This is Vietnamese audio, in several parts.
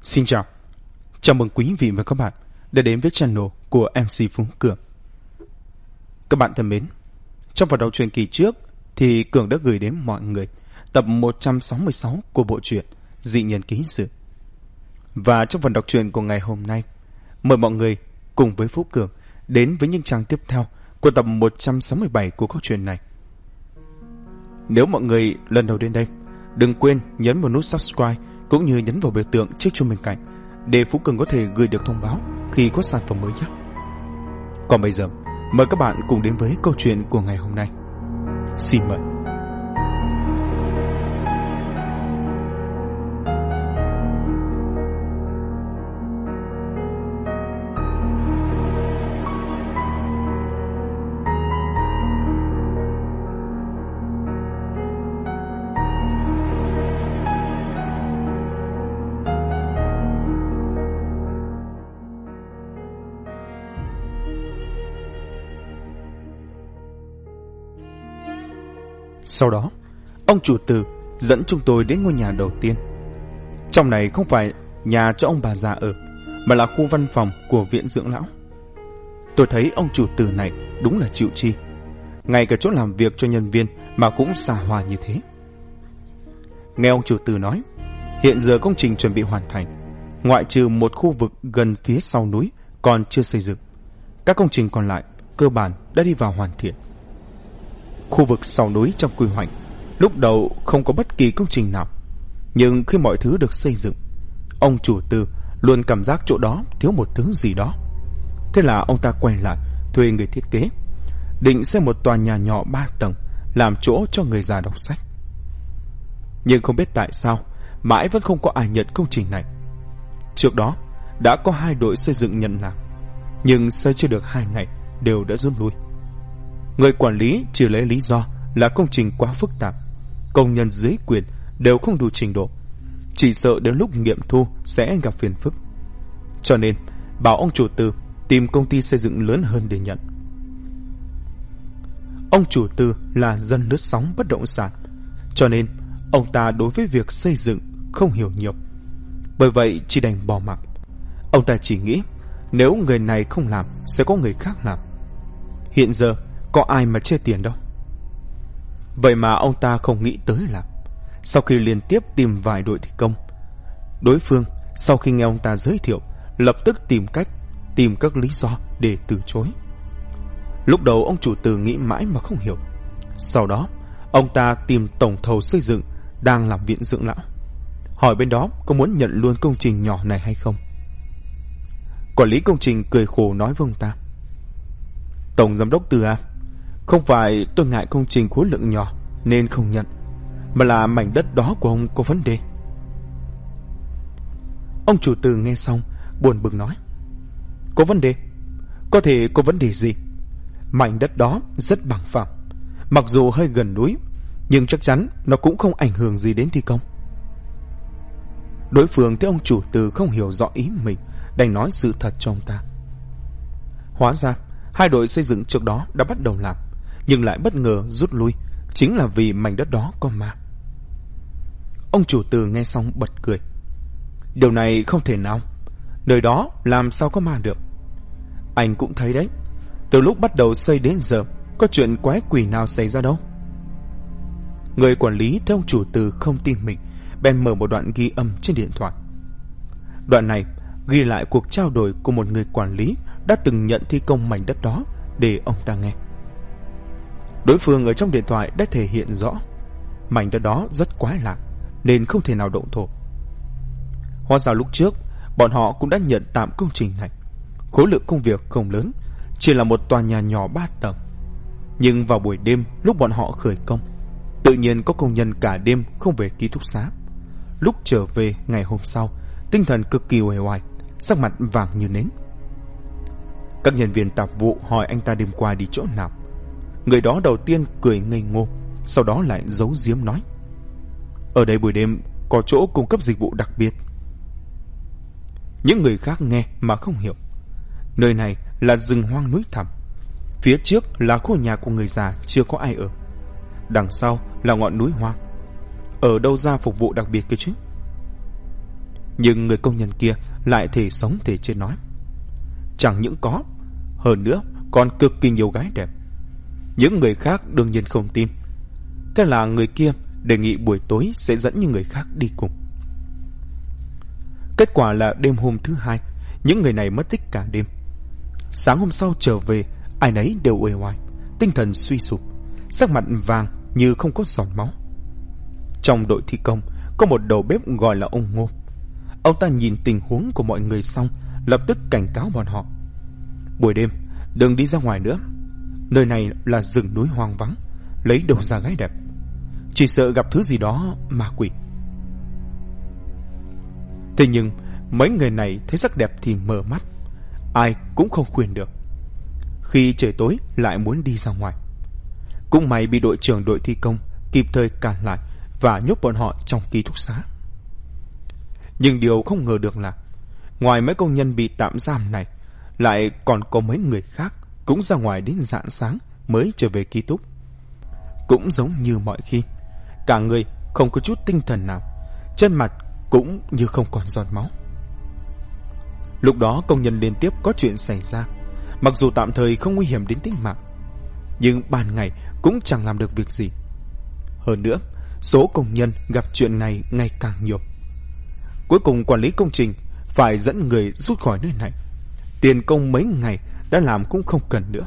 Xin chào, chào mừng quý vị và các bạn đã đến với channel của MC Phú Cường. Các bạn thân mến, trong phần đọc truyện kỳ trước thì Cường đã gửi đến mọi người tập 166 của bộ truyện Dị Nhân Ký Sự. Và trong phần đọc truyện của ngày hôm nay, mời mọi người cùng với Phú Cường đến với những trang tiếp theo của tập 167 của câu chuyện này. Nếu mọi người lần đầu đến đây, đừng quên nhấn vào nút subscribe cũng như nhấn vào biểu tượng chiếc chuông bên cạnh để Phú Cường có thể gửi được thông báo khi có sản phẩm mới nhé. Còn bây giờ, mời các bạn cùng đến với câu chuyện của ngày hôm nay. Xin mời. Sau đó, ông chủ Từ dẫn chúng tôi đến ngôi nhà đầu tiên. Trong này không phải nhà cho ông bà già ở, mà là khu văn phòng của viện dưỡng lão. Tôi thấy ông chủ Từ này đúng là chịu chi, ngay cả chỗ làm việc cho nhân viên mà cũng xà hòa như thế. Nghe ông chủ Từ nói, hiện giờ công trình chuẩn bị hoàn thành, ngoại trừ một khu vực gần phía sau núi còn chưa xây dựng, các công trình còn lại cơ bản đã đi vào hoàn thiện. Khu vực sau núi trong quy hoạch lúc đầu không có bất kỳ công trình nào, nhưng khi mọi thứ được xây dựng, ông chủ Từ luôn cảm giác chỗ đó thiếu một thứ gì đó. Thế là ông ta quay lại thuê người thiết kế, định xây một tòa nhà nhỏ 3 tầng làm chỗ cho người già đọc sách. Nhưng không biết tại sao mãi vẫn không có ai nhận công trình này. Trước đó đã có 2 đội xây dựng nhận làm, nhưng xây chưa được 2 ngày đều đã rút lui. Người quản lý chỉ lấy lý do là công trình quá phức tạp, công nhân dưới quyền đều không đủ trình độ, chỉ sợ đến lúc nghiệm thu sẽ gặp phiền phức, cho nên bảo ông chủ Từ tìm công ty xây dựng lớn hơn để nhận. Ông chủ Từ là dân lướt sóng bất động sản, cho nên ông ta đối với việc xây dựng không hiểu nhiều, bởi vậy chỉ đành bỏ mặc. Ông ta chỉ nghĩ nếu người này không làm sẽ có người khác làm. Hiện giờ có ai mà chê tiền đâu. Vậy mà ông ta không nghĩ tới là sau khi liên tiếp tìm vài đội thi công, đối phương sau khi nghe ông ta giới thiệu lập tức tìm các lý do để từ chối. Lúc đầu ông chủ Từ nghĩ mãi mà không hiểu. Sau đó ông ta tìm tổng thầu xây dựng đang làm viện dưỡng lão, hỏi bên đó có muốn nhận luôn công trình nhỏ này hay không. Quản lý công trình cười khổ nói với ông ta: "Tổng giám đốc Từ à, không phải tôi ngại công trình khối lượng nhỏ nên không nhận, mà là mảnh đất đó của ông có vấn đề." Ông chủ Từ nghe xong buồn bực nói: "Có vấn đề? Có thể có vấn đề gì? Mảnh đất đó rất bằng phẳng, mặc dù hơi gần núi, nhưng chắc chắn nó cũng không ảnh hưởng gì đến thi công." Đối phương thấy ông chủ Từ không hiểu rõ ý mình, đành nói sự thật cho ông ta. Hóa ra 2 đội xây dựng trước đó đã bắt đầu làm, nhưng lại bất ngờ rút lui, chính là vì mảnh đất đó có ma. Ông chủ Từ nghe xong bật cười: "Điều này không thể nào, nơi đó làm sao có ma được. Anh cũng thấy đấy, từ lúc bắt đầu xây đến giờ có chuyện quái quỷ nào xảy ra đâu." Người quản lý thấy ông chủ Từ không tin mình, bèn mở một đoạn ghi âm trên điện thoại. Đoạn này ghi lại cuộc trao đổi của một người quản lý đã từng nhận thi công mảnh đất đó để ông ta nghe. Đối phương ở trong điện thoại đã thể hiện rõ mảnh đất đó rất quái lạ nên không thể nào động thổ. Hóa ra lúc trước bọn họ cũng đã nhận tạm công trình này, khối lượng công việc không lớn, chỉ là một tòa nhà nhỏ 3 tầng. Nhưng vào buổi đêm lúc bọn họ khởi công, tự nhiên có công nhân cả đêm không về ký túc xá. Lúc trở về ngày hôm sau, tinh thần cực kỳ uể oải, sắc mặt vàng như nến. Các nhân viên tạp vụ hỏi anh ta đêm qua đi chỗ nào. Người đó đầu tiên cười ngây ngô, sau đó lại giấu giếm nói: "Ở đây buổi đêm có chỗ cung cấp dịch vụ đặc biệt." Những người khác nghe mà không hiểu. Nơi này là rừng hoang núi thẳm, phía trước là khu nhà của người già chưa có ai ở, đằng sau là ngọn núi hoang, ở đâu ra phục vụ đặc biệt cơ chứ? Nhưng người công nhân kia lại thể sống thể chết nói: chẳng những có, hơn nữa còn cực kỳ nhiều gái đẹp. Những người khác đương nhiên không tin. Thế là người kia đề nghị buổi tối sẽ dẫn những người khác đi cùng. Kết quả là đêm hôm thứ hai, những người này mất tích cả đêm. Sáng hôm sau trở về, ai nấy đều uể oải, tinh thần suy sụp, sắc mặt vàng như không có giọt máu. Trong đội thi công có một đầu bếp gọi là ông Ngô. Ông ta nhìn tình huống của mọi người xong, lập tức cảnh cáo bọn họ: buổi đêm đừng đi ra ngoài nữa, nơi này là rừng núi hoang vắng, lấy đâu ra gái đẹp, chỉ sợ gặp thứ gì đó ma quỷ. Thế nhưng mấy người này thấy sắc đẹp thì mở mắt, ai cũng không khuyên được. Khi trời tối lại muốn đi ra ngoài. Cũng may bị đội trưởng đội thi công kịp thời cản lại và nhốt bọn họ trong ký túc xá. Nhưng điều không ngờ được là ngoài mấy công nhân bị tạm giam này, lại còn có mấy người khác cũng ra ngoài đến rạng sáng mới trở về ký túc. Cũng giống như mọi khi, cả người không có chút tinh thần nào, trên mặt cũng như không còn giọt máu. Lúc đó công nhân liên tiếp có chuyện xảy ra. Mặc dù tạm thời không nguy hiểm đến tính mạng, nhưng ban ngày cũng chẳng làm được việc gì. Hơn nữa, số công nhân gặp chuyện này ngày càng nhiều. Cuối cùng quản lý công trình phải dẫn người rút khỏi nơi này. Tiền công mấy ngày đã làm cũng không cần nữa.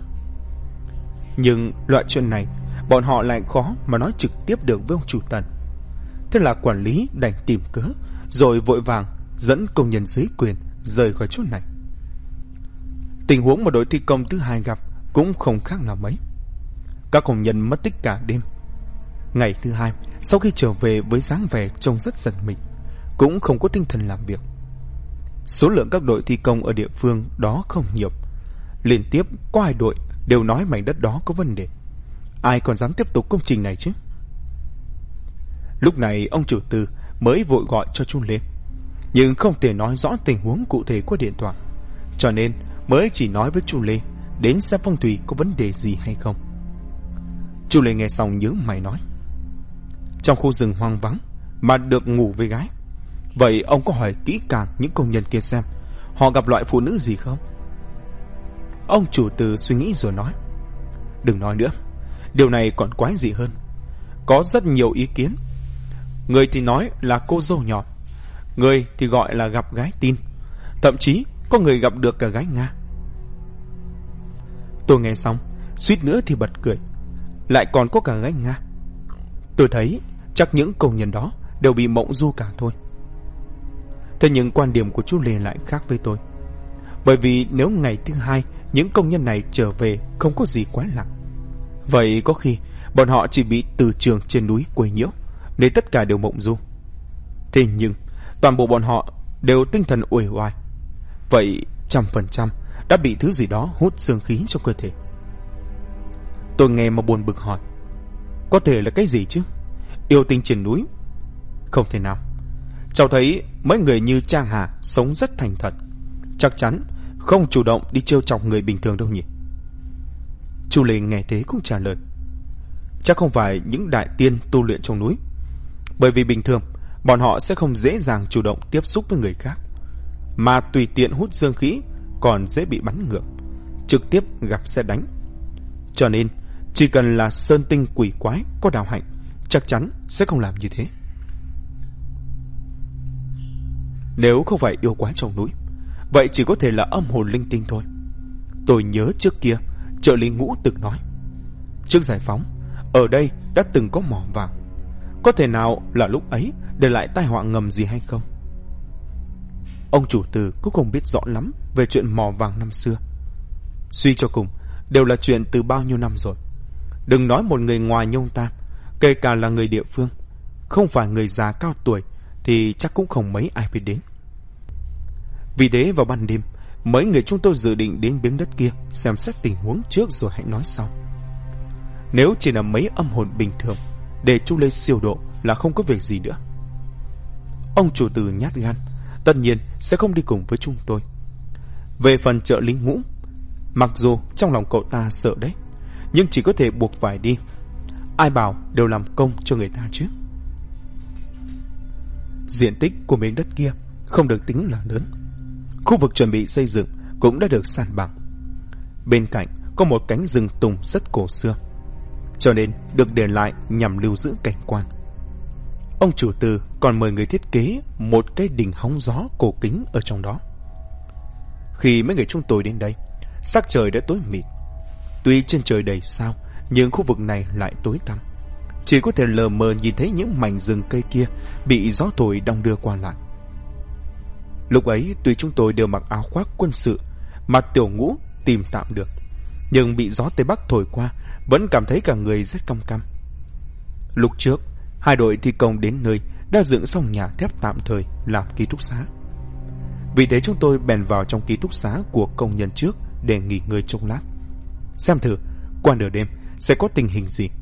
Nhưng loại chuyện này bọn họ lại khó mà nói trực tiếp được với ông chủ Tần. Thế là quản lý đành tìm cớ, rồi vội vàng dẫn công nhân dưới quyền rời khỏi chỗ này. Tình huống mà đội thi công thứ hai gặp cũng không khác nào mấy. Các công nhân mất tích cả đêm. Ngày thứ hai, sau khi trở về với dáng vẻ trông rất giận mình, cũng không có tinh thần làm việc. Số lượng các đội thi công ở địa phương đó không nhiều. Liên tiếp có 2 đội đều nói mảnh đất đó có vấn đề. Ai còn dám tiếp tục công trình này chứ? Lúc này ông chủ Từ mới vội gọi cho chú Lê, nhưng không thể nói rõ tình huống cụ thể qua điện thoại, cho nên mới chỉ nói với chú Lê đến xem phong thủy có vấn đề gì hay không. Chú Lê nghe xong nhớ mày nói: trong khu rừng hoang vắng mà được ngủ với gái, vậy ông có hỏi kỹ càng những công nhân kia xem họ gặp loại phụ nữ gì không? Ông chủ Từ suy nghĩ rồi nói: đừng nói nữa, điều này còn quái dị hơn. Có rất nhiều ý kiến. Người thì nói là cô dâu nhỏ, người thì gọi là gặp gái tin, thậm chí có người gặp được cả gái Nga. Tôi nghe xong suýt nữa thì bật cười. Lại còn có cả gái Nga. Tôi thấy chắc những công nhân đó đều bị mộng du cả thôi. Thế nhưng quan điểm của chú Lê lại khác với tôi. Bởi vì nếu ngày thứ hai những công nhân này trở về không có gì quái lạ, vậy có khi bọn họ chỉ bị từ trường trên núi quấy nhiễu, nên tất cả đều mộng du. Thế nhưng toàn bộ bọn họ đều tinh thần uể oải, vậy 100% đã bị thứ gì đó hút dương khí trong cơ thể. Tôi nghe mà buồn bực hỏi: có thể là cái gì chứ? Yêu tinh trên núi? Không thể nào. Cháu thấy mấy người như Trang Hà sống rất thành thật, chắc chắn không chủ động đi trêu chọc người bình thường đâu nhỉ? Chu Lê nghe thế cũng trả lời: chắc không phải những đại tiên tu luyện trong núi, bởi vì bình thường bọn họ sẽ không dễ dàng chủ động tiếp xúc với người khác, mà tùy tiện hút dương khí còn dễ bị bắn ngược, trực tiếp gặp sẽ đánh. Cho nên chỉ cần là sơn tinh quỷ quái có đạo hạnh, chắc chắn sẽ không làm như thế. Nếu không phải yêu quái trong núi, vậy chỉ có thể là âm hồn linh tinh thôi. Tôi nhớ trước kia trợ lý Ngũ từng nói, trước giải phóng ở đây đã từng có mỏ vàng, có thể nào là lúc ấy để lại tai họa ngầm gì hay không? Ông chủ Từ cũng không biết rõ lắm về chuyện mỏ vàng năm xưa. Suy cho cùng đều là chuyện từ bao nhiêu năm rồi. Đừng nói một người ngoài như ông ta, kể cả là người địa phương, không phải người già cao tuổi thì chắc cũng không mấy ai biết đến. Vì thế vào ban đêm, mấy người chúng tôi dự định đến miếng đất kia xem xét tình huống trước rồi hãy nói sau. Nếu chỉ là mấy âm hồn bình thường, để chú Lê siêu độ là không có việc gì nữa. Ông chủ Từ nhát gan, tất nhiên sẽ không đi cùng với chúng tôi. Về phần trợ lý Ngũ, mặc dù trong lòng cậu ta sợ đấy, nhưng chỉ có thể buộc phải đi. Ai bảo đều làm công cho người ta chứ. Diện tích của miếng đất kia không được tính là lớn. Khu vực chuẩn bị xây dựng cũng đã được san bằng. Bên cạnh có một cánh rừng tùng rất cổ xưa, cho nên được để lại nhằm lưu giữ cảnh quan. Ông chủ tư còn mời người thiết kế một cái đình hóng gió cổ kính ở trong đó. Khi mấy người chúng tôi đến đây, sắc trời đã tối mịt. Tuy trên trời đầy sao, nhưng khu vực này lại tối tăm. Chỉ có thể lờ mờ nhìn thấy những mảnh rừng cây kia bị gió thổi đong đưa qua lại. Lúc ấy tuy chúng tôi đều mặc áo khoác quân sự mà Tiểu Ngũ tìm tạm được, nhưng bị gió Tây Bắc thổi qua vẫn cảm thấy cả người rất căm căm. Lúc trước, hai đội thi công đến nơi đã dựng xong nhà thép tạm thời làm ký túc xá. Vì thế chúng tôi bèn vào trong ký túc xá của công nhân trước để nghỉ ngơi trong lát, xem thử qua nửa đêm sẽ có tình hình gì.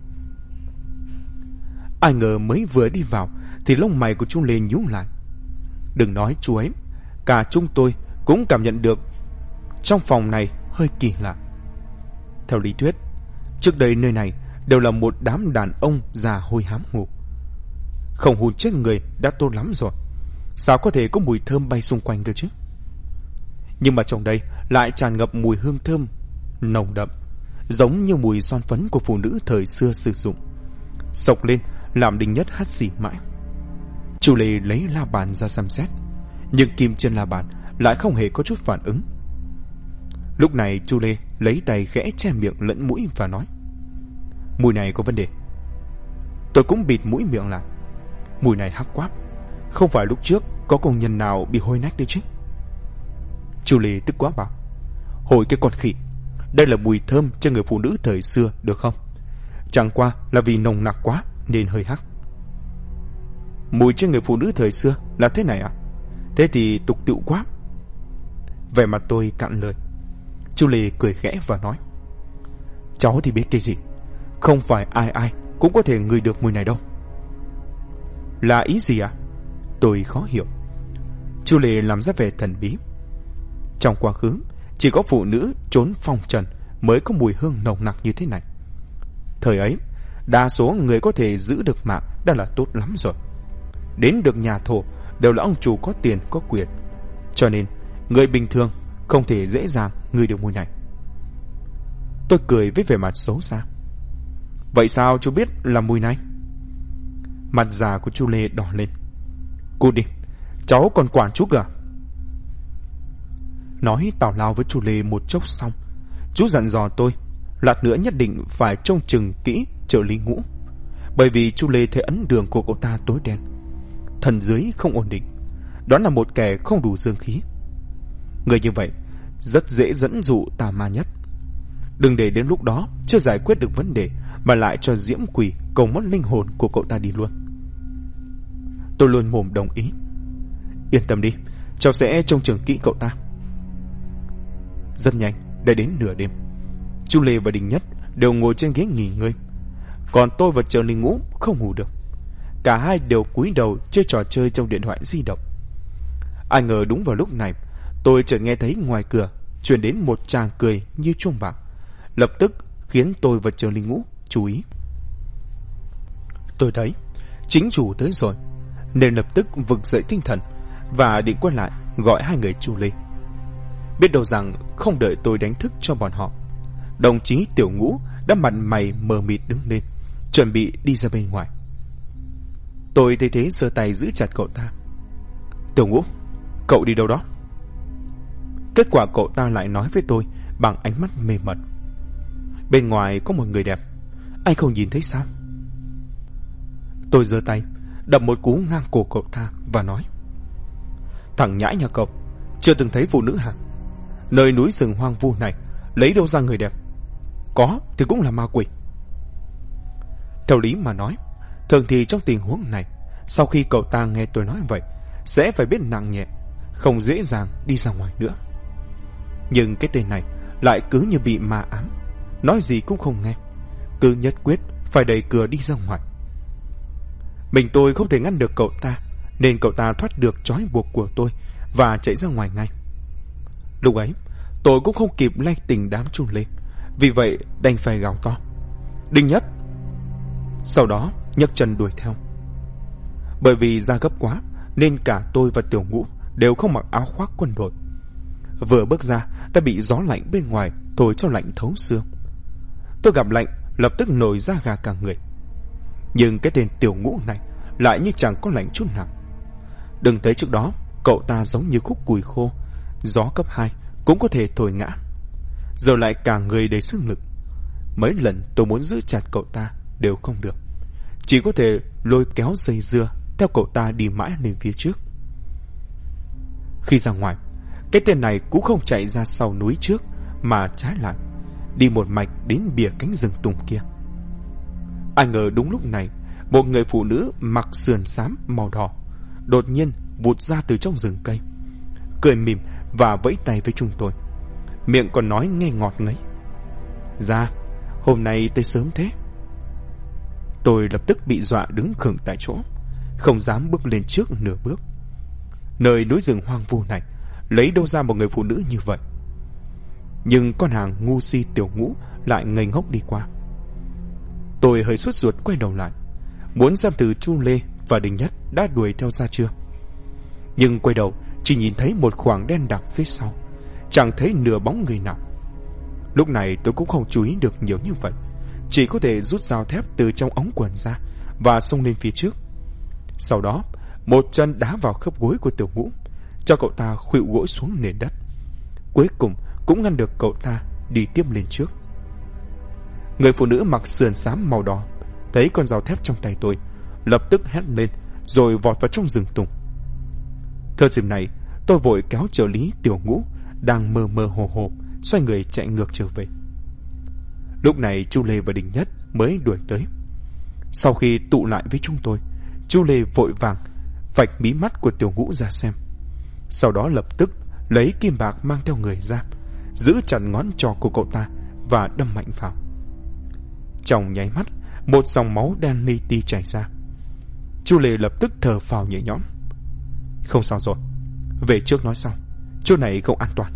Ai ngờ mới vừa đi vào thì lông mày của chú Lê nhíu lại. Đừng nói chú ấy, cả chúng tôi cũng cảm nhận được trong phòng này hơi kỳ lạ. Theo lý thuyết, trước đây nơi này đều là một đám đàn ông già hôi hám ngủ. Không hùn chết người đã tốt lắm rồi, sao có thể có mùi thơm bay xung quanh cơ chứ? Nhưng mà trong đây lại tràn ngập mùi hương thơm nồng đậm, giống như mùi son phấn của phụ nữ thời xưa sử dụng. Sộc lên làm Đinh Nhất hắt xì mãi. Chu Lê lấy la bàn ra xem xét, nhưng kim trên la bàn lại không hề có chút phản ứng. Lúc này Chu Lê lấy tay khẽ che miệng lẫn mũi và nói: mùi này có vấn đề. Tôi cũng bịt mũi miệng lại. Mùi này hắc quáp, không phải lúc trước có công nhân nào bị hôi nách đấy chứ? Chu Lê tức quá bảo: hồi cái con khỉ, đây là mùi thơm cho người phụ nữ thời xưa được không? Chẳng qua là vì nồng nặc quá nên hơi hắc. Mùi cho người phụ nữ thời xưa là thế này à? Thế thì tục tựu quá. Vẻ mặt tôi cạn lời. Chu Lê cười khẽ và nói: cháu thì biết cái gì, không phải ai ai cũng có thể ngửi được mùi này đâu. Là ý gì à? Tôi khó hiểu. Chu Lê làm ra vẻ thần bí. Trong quá khứ, chỉ có phụ nữ trốn phong trần mới có mùi hương nồng nặc như thế này. Thời ấy, đa số người có thể giữ được mạng đã là tốt lắm rồi. Đến được nhà thổ đều là ông chủ có tiền có quyền, cho nên người bình thường không thể dễ dàng ngửi được mùi này. Tôi cười với vẻ mặt xấu xa. Vậy sao chú biết là mùi này? Mặt già của chú Lê đỏ lên. Cút đi, cháu còn quản chú cả. Nói tào lao với chú Lê một chốc xong, chú dặn dò tôi lát nữa nhất định phải trông chừng kỹ trợ lý Ngũ, bởi vì chú Lê thấy ấn đường của cậu ta tối đen, thần dưới không ổn định, đó là một kẻ không đủ dương khí. Người như vậy rất dễ dẫn dụ tà ma nhất. Đừng để đến lúc đó chưa giải quyết được vấn đề mà lại cho diễm quỷ cầu mất linh hồn của cậu ta đi luôn. Tôi luôn mồm đồng ý. Yên tâm đi, cháu sẽ trông chừng kỹ cậu ta. Rất nhanh đã đến nửa đêm. Chu Lê và Đinh Nhất đều ngồi trên ghế nghỉ ngơi, còn tôi và trợ lý Ngũ không ngủ được. Cả hai đều cúi đầu chơi trò chơi trong điện thoại di động. Ai ngờ đúng vào lúc này, tôi chợt nghe thấy ngoài cửa truyền đến một tràng cười như chuông bạc, lập tức khiến tôi và trợ lý Ngũ chú ý. Tôi thấy chính chủ tới rồi, nên lập tức vực dậy tinh thần và định quay lại gọi hai người Chu Lê. Biết đâu rằng không đợi tôi đánh thức cho bọn họ, đồng chí Tiểu Ngũ đã mặt mày mờ mịt đứng lên, chuẩn bị đi ra bên ngoài. Tôi thấy thế giơ tay giữ chặt cậu ta. Tiểu Ngũ, cậu đi đâu đó? Kết quả cậu ta lại nói với tôi bằng ánh mắt mê mẩn. Bên ngoài có một người đẹp, anh không nhìn thấy sao? Tôi giơ tay đập một cú ngang cổ cậu ta và nói: thằng nhãi nhà cậu chưa từng thấy phụ nữ hả? Nơi núi rừng hoang vu này lấy đâu ra người đẹp? Có thì cũng là ma quỷ. Theo lý mà nói, thường thì trong tình huống này, sau khi cậu ta nghe tôi nói vậy, sẽ phải biết nặng nhẹ, không dễ dàng đi ra ngoài nữa. Nhưng cái tên này lại cứ như bị ma ám, nói gì cũng không nghe, cứ nhất quyết phải đẩy cửa đi ra ngoài. Mình tôi không thể ngăn được cậu ta, nên cậu ta thoát được trói buộc của tôi và chạy ra ngoài ngay. Lúc ấy tôi cũng không kịp lay tình đám Chu Lê, vì vậy đành phải gào to: Đinh Nhất! Sau đó nhấc chân đuổi theo. Bởi vì ra gấp quá nên cả tôi và Tiểu Ngũ đều không mặc áo khoác quân đội. Vừa bước ra đã bị gió lạnh bên ngoài thổi cho lạnh thấu xương. Tôi gặp lạnh lập tức nổi da gà cả người. Nhưng cái tên Tiểu Ngũ này lại như chẳng có lạnh chút nào. Đừng thấy trước đó cậu ta giống như khúc củi khô, gió cấp 2 cũng có thể thổi ngã. Giờ lại cả người đầy sức lực. Mấy lần tôi muốn giữ chặt cậu ta đều không được, chỉ có thể lôi kéo dây dưa theo cậu ta đi mãi lên phía trước. Khi ra ngoài, cái tên này cũng không chạy ra sau núi trước, mà trái lại đi một mạch đến bìa cánh rừng tùng kia. Ai ngờ đúng lúc này, một người phụ nữ mặc sườn xám màu đỏ đột nhiên vụt ra từ trong rừng cây, cười mỉm và vẫy tay với chúng tôi, miệng còn nói nghe ngọt ngấy: "Dạ, hôm nay tới sớm thế." Tôi lập tức bị dọa đứng khựng tại chỗ, không dám bước lên trước nửa bước. Nơi núi rừng hoang vu này lấy đâu ra một người phụ nữ như vậy? Nhưng con hàng ngu si Tiểu Ngũ lại ngây ngốc đi qua. Tôi hơi sốt ruột quay đầu lại, muốn xem từ Chu Lê và Đình Nhất đã đuổi theo ra chưa. Nhưng quay đầu chỉ nhìn thấy một khoảng đen đặc phía sau, chẳng thấy nửa bóng người nào. Lúc này tôi cũng không chú ý được nhiều như vậy, chỉ có thể rút dao thép từ trong ống quần ra và xông lên phía trước. Sau đó một chân đá vào khớp gối của Tiểu Ngũ, cho cậu ta khuỵu gối xuống nền đất. Cuối cùng cũng ngăn được cậu ta đi tiếp lên trước. Người phụ nữ mặc sườn xám màu đỏ thấy con dao thép trong tay tôi, lập tức hét lên rồi vọt vào trong rừng tùng. Thời dịp này tôi vội kéo trợ lý Tiểu Ngũ đang mơ mơ hồ hồ xoay người chạy ngược trở về. Lúc này Chu Lê và Đình Nhất mới đuổi tới. Sau khi tụ lại với chúng tôi, Chu Lê vội vàng vạch mí mắt của Tiểu Ngũ ra xem, sau đó lập tức lấy kim bạc mang theo người ra, giữ chặt ngón trỏ của cậu ta và đâm mạnh vào. Trong nháy mắt, một dòng máu đen li ti chảy ra. Chu Lê lập tức thở phào nhẹ nhõm. Không sao rồi, về trước nói sau, chỗ này không an toàn.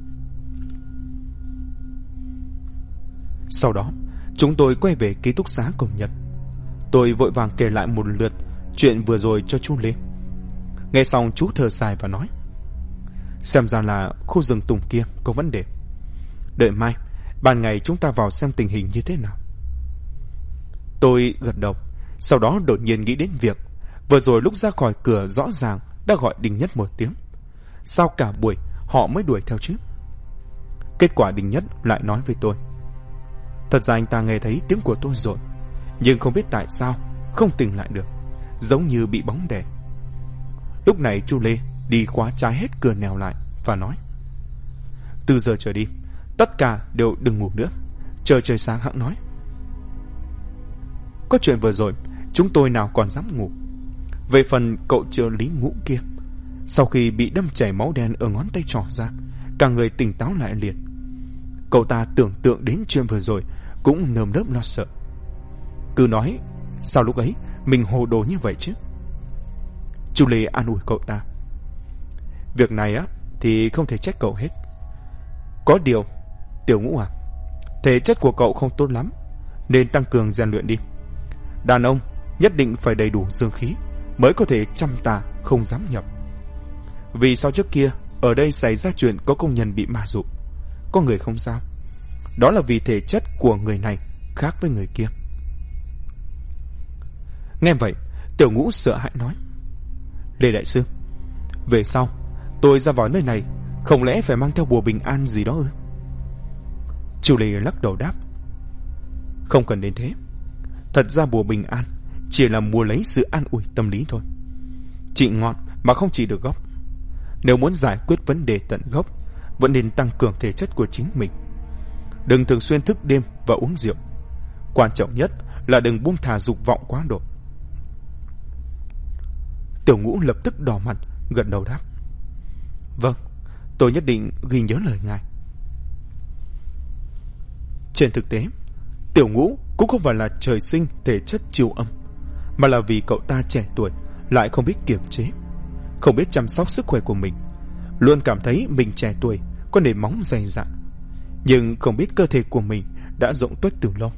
Sau đó chúng tôi quay về ký túc xá công nhân. Tôi vội vàng kể lại một lượt chuyện vừa rồi cho chú Lê. Nghe xong chú thở dài và nói: "Xem ra là khu rừng tùng kia có vấn đề. Đợi mai ban ngày chúng ta vào xem tình hình như thế nào." Tôi gật đầu, sau đó đột nhiên nghĩ đến việc vừa rồi lúc ra khỏi cửa rõ ràng đã gọi Đình Nhất một tiếng. Sao cả buổi họ mới đuổi theo chứ? Kết quả Đình Nhất lại nói với tôi: "Thật ra anh ta nghe thấy tiếng của tôi rồi, nhưng không biết tại sao không tỉnh lại được, giống như bị bóng đè." Lúc này Chu Lê đi khóa trái hết cửa nẻo lại và nói: "Từ giờ trở đi, tất cả đều đừng ngủ nữa, chờ trời sáng hẵng nói." Có chuyện vừa rồi, chúng tôi nào còn dám ngủ. Về phần cậu trợ lý Ngũ kia, sau khi bị đâm chảy máu đen ở ngón tay trỏ ra, cả người tỉnh táo lại liền. Cậu ta tưởng tượng đến chuyện vừa rồi cũng nơm nớp lo sợ, cứ nói sao lúc ấy mình hồ đồ như vậy chứ. Chu Lê an ủi cậu ta: "Việc này á thì không thể trách cậu hết. Có điều Tiểu Ngũ à, thể chất của cậu không tốt lắm, nên tăng cường rèn luyện đi. Đàn ông nhất định phải đầy đủ dương khí mới có thể chăm tà không dám nhập. Vì sao trước kia ở đây xảy ra chuyện có công nhân bị ma dụ, có người không sao, đó là vì thể chất của người này khác với người kia." Nghe vậy, Tiểu Ngũ sợ hãi nói: "Lê đại sư, về sau tôi ra vào nơi này không lẽ phải mang theo bùa bình an gì đó ư?" Chu Lê lắc đầu đáp: "Không cần đến thế. Thật ra bùa bình an chỉ là mua lấy sự an ủi tâm lý thôi. Trị ngọn mà không trị được gốc. Nếu muốn giải quyết vấn đề tận gốc, vẫn nên tăng cường thể chất của chính mình. Đừng thường xuyên thức đêm và uống rượu. Quan trọng nhất là đừng buông thả dục vọng quá độ." Tiểu Ngũ lập tức đỏ mặt, gật đầu đáp: "Vâng, tôi nhất định ghi nhớ lời ngài." Trên thực tế, Tiểu Ngũ cũng không phải là trời sinh thể chất chiêu âm, mà là vì cậu ta trẻ tuổi lại không biết kiềm chế, không biết chăm sóc sức khỏe của mình, luôn cảm thấy mình trẻ tuổi có nền móng dày dặn, nhưng không biết cơ thể của mình đã rỗng tuếch từ lâu.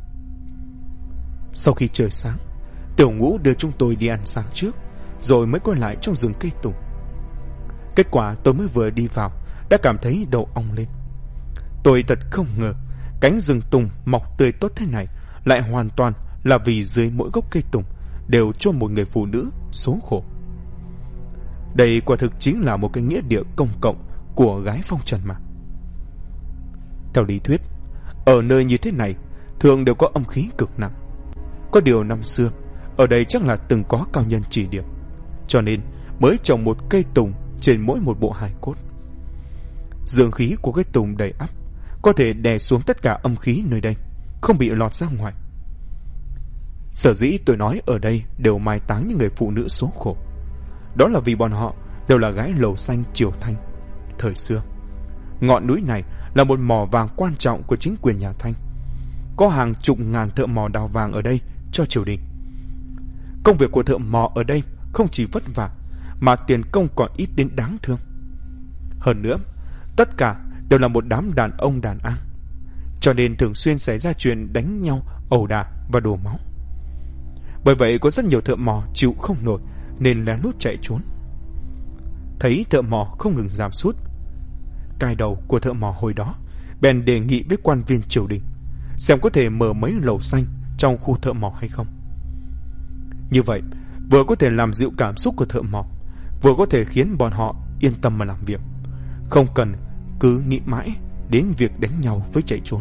Sau khi trời sáng, Tiểu Ngũ đưa chúng tôi đi ăn sáng trước, rồi mới quay lại trong rừng cây tùng. Kết quả tôi mới vừa đi vào đã cảm thấy đầu ong lên. Tôi thật không ngờ cánh rừng tùng mọc tươi tốt thế này lại hoàn toàn là vì dưới mỗi gốc cây tùng đều chôn một người phụ nữ số khổ. Đây quả thực chính là một cái nghĩa địa công cộng của gái phong trần mà. Theo lý thuyết, ở nơi như thế này thường đều có âm khí cực nặng. Có điều năm xưa ở đây chắc là từng có cao nhân chỉ điểm, cho nên mới trồng một cây tùng trên mỗi một bộ hài cốt. Dương khí của cây tùng đầy ắp, có thể đè xuống tất cả âm khí nơi đây, không bị lọt ra ngoài. Sở dĩ tôi nói ở đây đều mai táng những người phụ nữ số khổ, đó là vì bọn họ đều là gái lầu xanh triều Thanh. Thời xưa, ngọn núi này là một mỏ vàng quan trọng của chính quyền nhà Thanh. Có hàng chục ngàn thợ mỏ đào vàng ở đây cho triều đình. Công việc của thợ mỏ ở đây không chỉ vất vả, mà tiền công còn ít đến đáng thương. Hơn nữa, tất cả đều là một đám đàn ông đàn an, cho nên thường xuyên xảy ra chuyện đánh nhau, ẩu đả và đổ máu. Bởi vậy có rất nhiều thợ mỏ chịu không nổi nên lén lút chạy trốn. Thấy thợ mỏ không ngừng giảm sút, cai đầu của thợ mỏ hồi đó bèn đề nghị với quan viên triều đình xem có thể mở mấy lầu xanh trong khu thợ mỏ hay không. Như vậy vừa có thể làm dịu cảm xúc của thợ mỏ, vừa có thể khiến bọn họ yên tâm mà làm việc, không cần cứ nghĩ mãi đến việc đánh nhau với chạy trốn.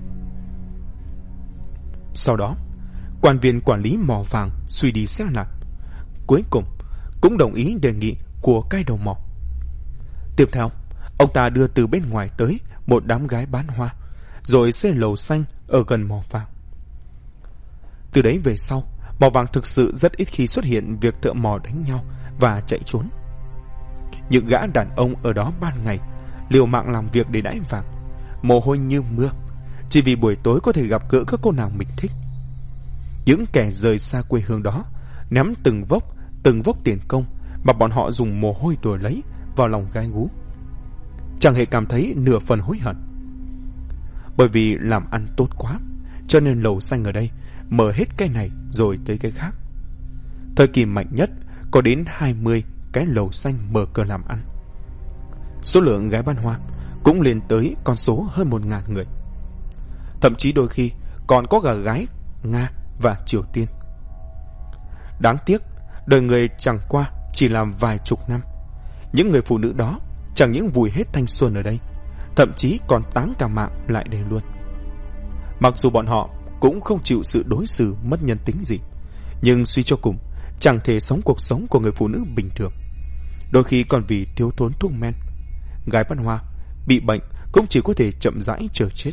Sau đó, quan viên quản lý mỏ vàng suy đi xét lại, cuối cùng cũng đồng ý đề nghị của cai đầu mỏ. Tiếp theo, ông ta đưa từ bên ngoài tới một đám gái bán hoa, rồi xây lầu xanh ở gần mỏ vàng. Từ đấy về sau, mỏ vàng thực sự rất ít khi xuất hiện việc thợ mỏ đánh nhau và chạy trốn. Những gã đàn ông ở đó ban ngày liều mạng làm việc để đãi vàng, mồ hôi như mưa, chỉ vì buổi tối có thể gặp gỡ các cô nàng mình thích. Những kẻ rời xa quê hương đó ném từng vốc tiền công mà bọn họ dùng mồ hôi đổi lấy vào lòng gái gú, chẳng hề cảm thấy nửa phần hối hận. Bởi vì làm ăn tốt quá, cho nên lầu xanh ở đây mở hết cái này rồi tới cái khác. Thời kỳ mạnh nhất có đến 20 cái lầu xanh mở cửa làm ăn. Số lượng gái bán hoa cũng lên tới con số hơn 1.000 người. Thậm chí đôi khi còn có cả gái Nga và Triều Tiên. Đáng tiếc, đời người chẳng qua chỉ làm vài chục năm. Những người phụ nữ đó chẳng những vùi hết thanh xuân ở đây, thậm chí còn táng cả mạng lại đây luôn. Mặc dù bọn họ cũng không chịu sự đối xử mất nhân tính gì, nhưng suy cho cùng chẳng thể sống cuộc sống của người phụ nữ bình thường. Đôi khi còn vì thiếu thốn thuốc men, gái bán hoa bị bệnh cũng chỉ có thể chậm rãi chờ chết.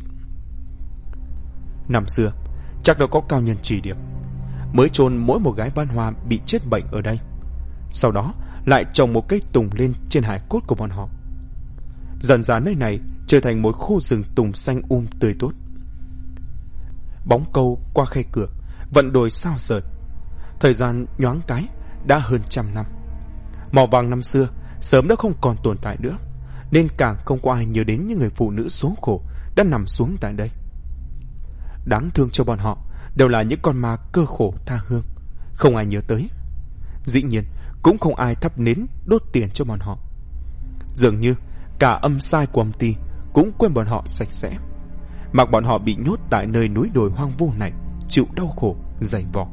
Năm xưa chắc đã có cao nhân chỉ điểm, mới chôn mỗi một gái bán hoa bị chết bệnh ở đây, sau đó lại trồng một cây tùng lên trên hài cốt của bọn họ. Dần dần nơi này trở thành một khu rừng tùng xanh tươi tốt. Bóng câu qua khe cửa, vận đồi sao rời. Thời gian nhoáng cái đã hơn 100 năm. Mỏ vàng năm xưa sớm đã không còn tồn tại nữa, nên càng không có ai nhớ đến những người phụ nữ số khổ đã nằm xuống tại đây. Đáng thương cho bọn họ đều là những con ma cơ khổ tha hương, không ai nhớ tới. Dĩ nhiên cũng không ai thắp nến đốt tiền cho bọn họ. Dường như cả âm sai của âm ty cũng quên bọn họ sạch sẽ, mặc bọn họ bị nhốt tại nơi núi đồi hoang vu này, chịu đau khổ dày vò.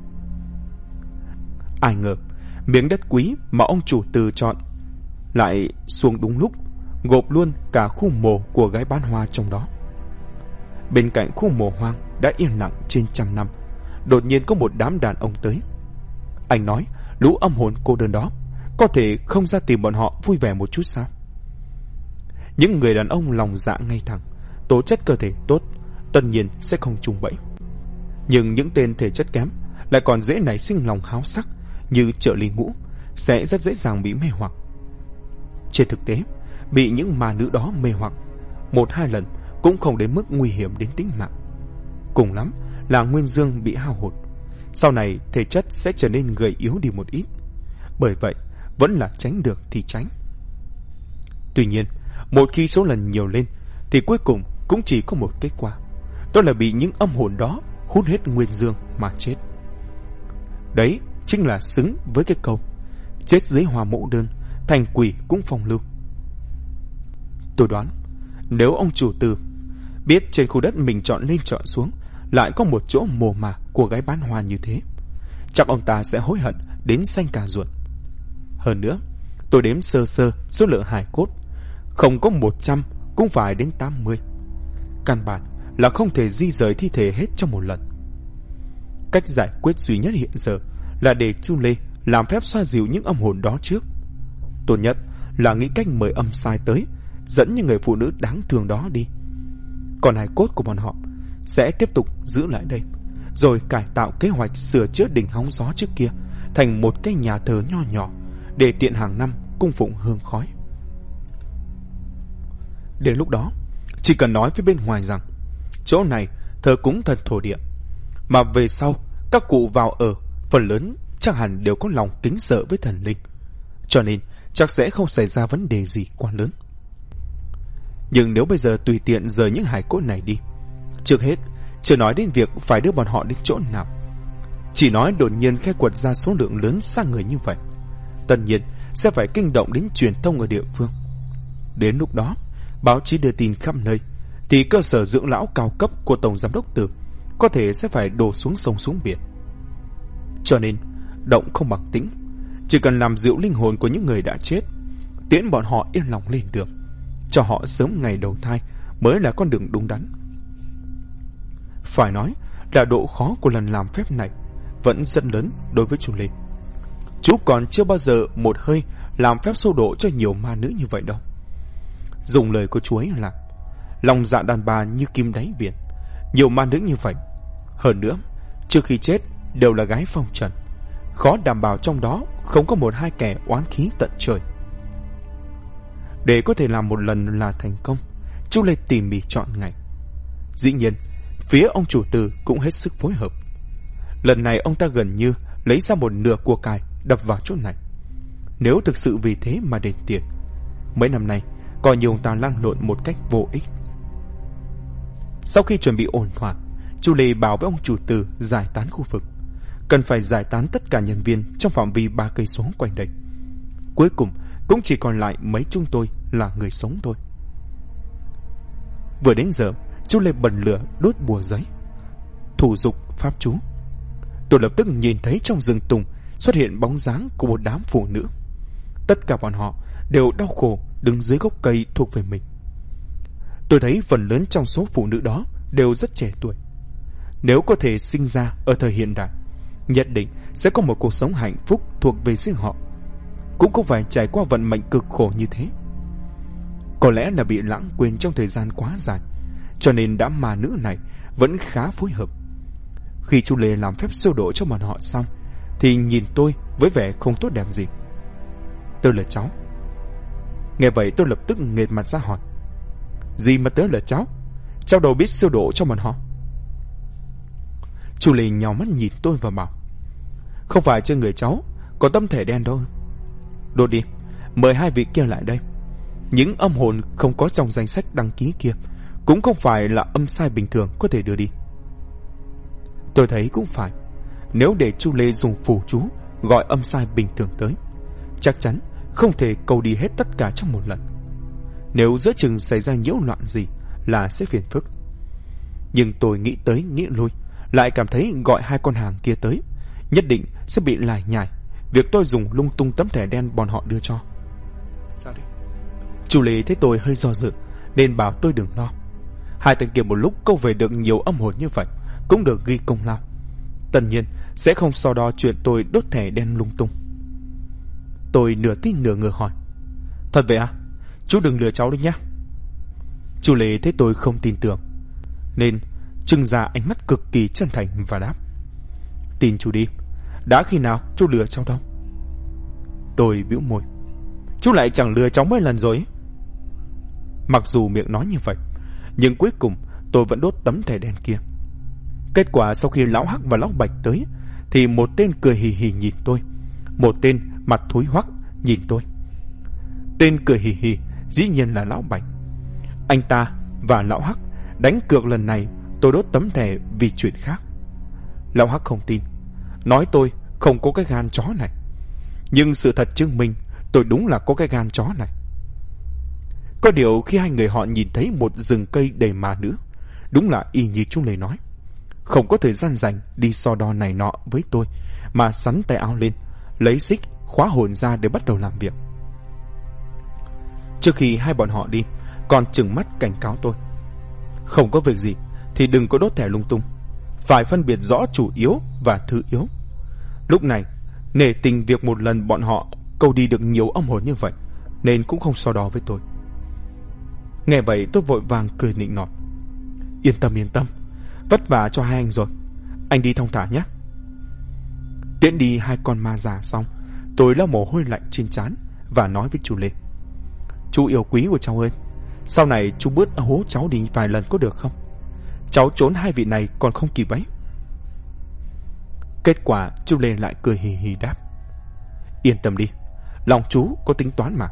Ai ngờ miếng đất quý mà ông chủ từ chọn lại xuống đúng lúc, gộp luôn cả khu mồ của gái bán hoa trong đó. Bên cạnh khu mồ hoang đã yên lặng trên 100 năm, đột nhiên có một đám đàn ông tới. Anh nói lũ âm hồn cô đơn đó có thể không ra tìm bọn họ vui vẻ một chút sao? Những người đàn ông lòng dạ ngay thẳng, tố chất cơ thể tốt, tất nhiên sẽ không trùng bẫy. Nhưng những tên thể chất kém lại còn dễ nảy sinh lòng háo sắc như Trợ Lý Ngũ, sẽ rất dễ dàng bị mê hoặc. Trên thực tế, bị những ma nữ đó mê hoặc 1-2 lần cũng không đến mức nguy hiểm đến tính mạng. Cùng lắm là nguyên dương bị hao hụt, sau này thể chất sẽ trở nên gầy yếu đi một ít. Bởi vậy vẫn là tránh được thì tránh. Tuy nhiên, một khi số lần nhiều lên thì cuối cùng cũng chỉ có một kết quả, đó là bị những âm hồn đó hút hết nguyên dương mà chết. Đấy chính là xứng với cái câu chết dưới hoa mẫu đơn, thành quỷ cũng phong lưu. Tôi đoán, nếu ông chủ Từ biết trên khu đất mình chọn lên chọn xuống lại có một chỗ mồ mả của gái bán hoa như thế, chắc ông ta sẽ hối hận đến xanh cả ruột. Hơn nữa, tôi đếm sơ sơ số lượng hài cốt, không có 100 cũng phải đến 80. Căn bản là không thể di rời thi thể hết trong một lần. Cách giải quyết duy nhất hiện giờ là để Chu Lê làm phép xoa dịu những âm hồn đó trước. Tốt nhất là nghĩ cách mời âm sai tới, dẫn những người phụ nữ đáng thương đó đi. Còn hài cốt của bọn họ sẽ tiếp tục giữ lại đây, rồi cải tạo kế hoạch sửa chữa đỉnh hóng gió trước kia thành một cái nhà thờ nho nhỏ để tiện hàng năm cung phụng hương khói. Đến lúc đó, chỉ cần nói với bên ngoài rằng chỗ này thờ cúng thần thổ địa, mà về sau các cụ vào ở phần lớn chắc hẳn đều có lòng kính sợ với thần linh, cho nên chắc sẽ không xảy ra vấn đề gì quá lớn. Nhưng nếu bây giờ tùy tiện rời những hài cốt này đi, trước hết chưa nói đến việc phải đưa bọn họ đến chỗ nào, chỉ nói đột nhiên khai quật ra số lượng lớn xác người như vậy, tất nhiên sẽ phải kinh động đến truyền thông ở địa phương. Đến lúc đó, báo chí đưa tin khắp nơi, thì cơ sở dưỡng lão cao cấp của Tổng Giám đốc Từ có thể sẽ phải đổ xuống sông xuống biển. Cho nên, động không bằng tĩnh, chỉ cần làm dịu linh hồn của những người đã chết, tiễn bọn họ yên lòng lên đường, cho họ sớm ngày đầu thai mới là con đường đúng đắn. Phải nói là độ khó của lần làm phép này vẫn rất lớn đối với chú Lê. Chú còn chưa bao giờ một hơi làm phép xô độ cho nhiều ma nữ như vậy đâu. Dùng lời của chú ấy là lòng dạ đàn bà như kim đáy biển, nhiều ma nữ như vậy. Hơn nữa, trước khi chết đều là gái phong trần, khó đảm bảo trong đó không có một hai kẻ oán khí tận trời. Để có thể làm một lần là thành công, chú Lê tỉ mỉ chọn ngày. Dĩ nhiên, phía ông chủ Từ cũng hết sức phối hợp. Lần này ông ta gần như lấy ra một nửa của cải đập vào chỗ này. Nếu thực sự vì thế mà đền tiền, mấy năm nay coi như ông ta lăn lộn một cách vô ích. Sau khi chuẩn bị ổn thỏa, chú Lê bảo với ông chủ Từ giải tán khu vực, cần phải giải tán tất cả nhân viên trong phạm vi 3 cây số quanh đây. Cuối cùng cũng chỉ còn lại mấy chúng tôi là người sống thôi. Vừa đến giờ, chú Lê bật lửa đốt bùa giấy, thủ dục pháp chú. Tôi lập tức nhìn thấy trong rừng tùng xuất hiện bóng dáng của một đám phụ nữ. Tất cả bọn họ đều đau khổ đứng dưới gốc cây thuộc về mình. Tôi thấy phần lớn trong số phụ nữ đó đều rất trẻ tuổi. Nếu có thể sinh ra ở thời hiện đại, nhất định sẽ có một cuộc sống hạnh phúc thuộc về riêng họ, cũng không phải trải qua vận mệnh cực khổ như thế. Có lẽ là bị lãng quên trong thời gian quá dài, cho nên đám ma nữ này vẫn khá phối hợp. Khi chú Lê làm phép siêu độ cho bọn họ xong, thì nhìn tôi với vẻ không tốt đẹp gì. Tôi là cháu. Nghe vậy tôi lập tức nghệt mặt ra hỏi: gì mà tớ là cháu? Cháu đâu biết siêu độ cho bọn họ. Chú Lê nhào mắt nhìn tôi và bảo: không phải trên người cháu có tấm thẻ đen đâu. Đột đi, mời hai vị kia lại đây. Những âm hồn không có trong danh sách đăng ký kia cũng không phải là âm sai bình thường có thể đưa đi. Tôi thấy cũng phải, nếu để chú Lê dùng phù chú gọi âm sai bình thường tới, chắc chắn không thể câu đi hết tất cả trong một lần. Nếu giữa chừng xảy ra nhiễu loạn gì là sẽ phiền phức. Nhưng tôi nghĩ tới nghĩ lui, lại cảm thấy gọi hai con hàng kia tới nhất định sẽ bị lải nhải việc tôi dùng lung tung tấm thẻ đen bọn họ đưa cho. Sao đi? Chú Lê thấy tôi hơi do dự nên bảo tôi đừng lo. Hai thằng kia một lúc câu về được nhiều âm hồn như vậy cũng được ghi công lao. Tất nhiên sẽ không so đo chuyện tôi đốt thẻ đen lung tung. Tôi nửa tin nửa ngờ hỏi: thật vậy à? Chú đừng lừa cháu đấy nhá. Chú Lê thấy tôi không tin tưởng nên trưng ra ánh mắt cực kỳ chân thành và đáp: tin chú đi, đã khi nào chú lừa cháu đâu. Tôi bĩu môi: chú lại chẳng lừa cháu mấy lần rồi. Mặc dù miệng nói như vậy, nhưng cuối cùng tôi vẫn đốt tấm thẻ đen kia. Kết quả sau khi lão Hắc và lão Bạch tới, thì một tên cười hì hì nhìn tôi, một tên mặt thúi hoắc nhìn tôi. Tên cười hì hì dĩ nhiên là lão Bạch. Anh ta và lão Hắc đánh cược lần này tôi đốt tấm thẻ vì chuyện khác. Lão Hắc không tin, nói tôi không có cái gan chó này. Nhưng sự thật chứng minh tôi đúng là có cái gan chó này. Có điều khi hai người họ nhìn thấy một rừng cây đầy ma nữ, đúng là y như chú Lê nói, không có thời gian dành đi so đo này nọ với tôi, mà sắn tay áo lên, lấy xích khóa hồn ra để bắt đầu làm việc. Trước khi hai bọn họ đi, còn trừng mắt cảnh cáo tôi: không có việc gì thì đừng có đốt thẻ lung tung, phải phân biệt rõ chủ yếu và thứ yếu. Lúc này nể tình việc một lần bọn họ câu đi được nhiều âm hồn như vậy, nên cũng không so đo với tôi. Nghe vậy tôi vội vàng cười nịnh nọt: yên tâm, vất vả cho hai anh rồi, anh đi thong thả nhé. Tiễn đi hai con ma già xong, tôi lau mồ hôi lạnh trên trán và nói với chú Lê: chú yêu quý của cháu ơi, sau này chú bớt hố cháu đi vài lần có được không? Cháu trốn hai vị này còn không kịp ấy. Kết quả chú Lê lại cười hì hì đáp: yên tâm đi, lòng chú có tính toán mà.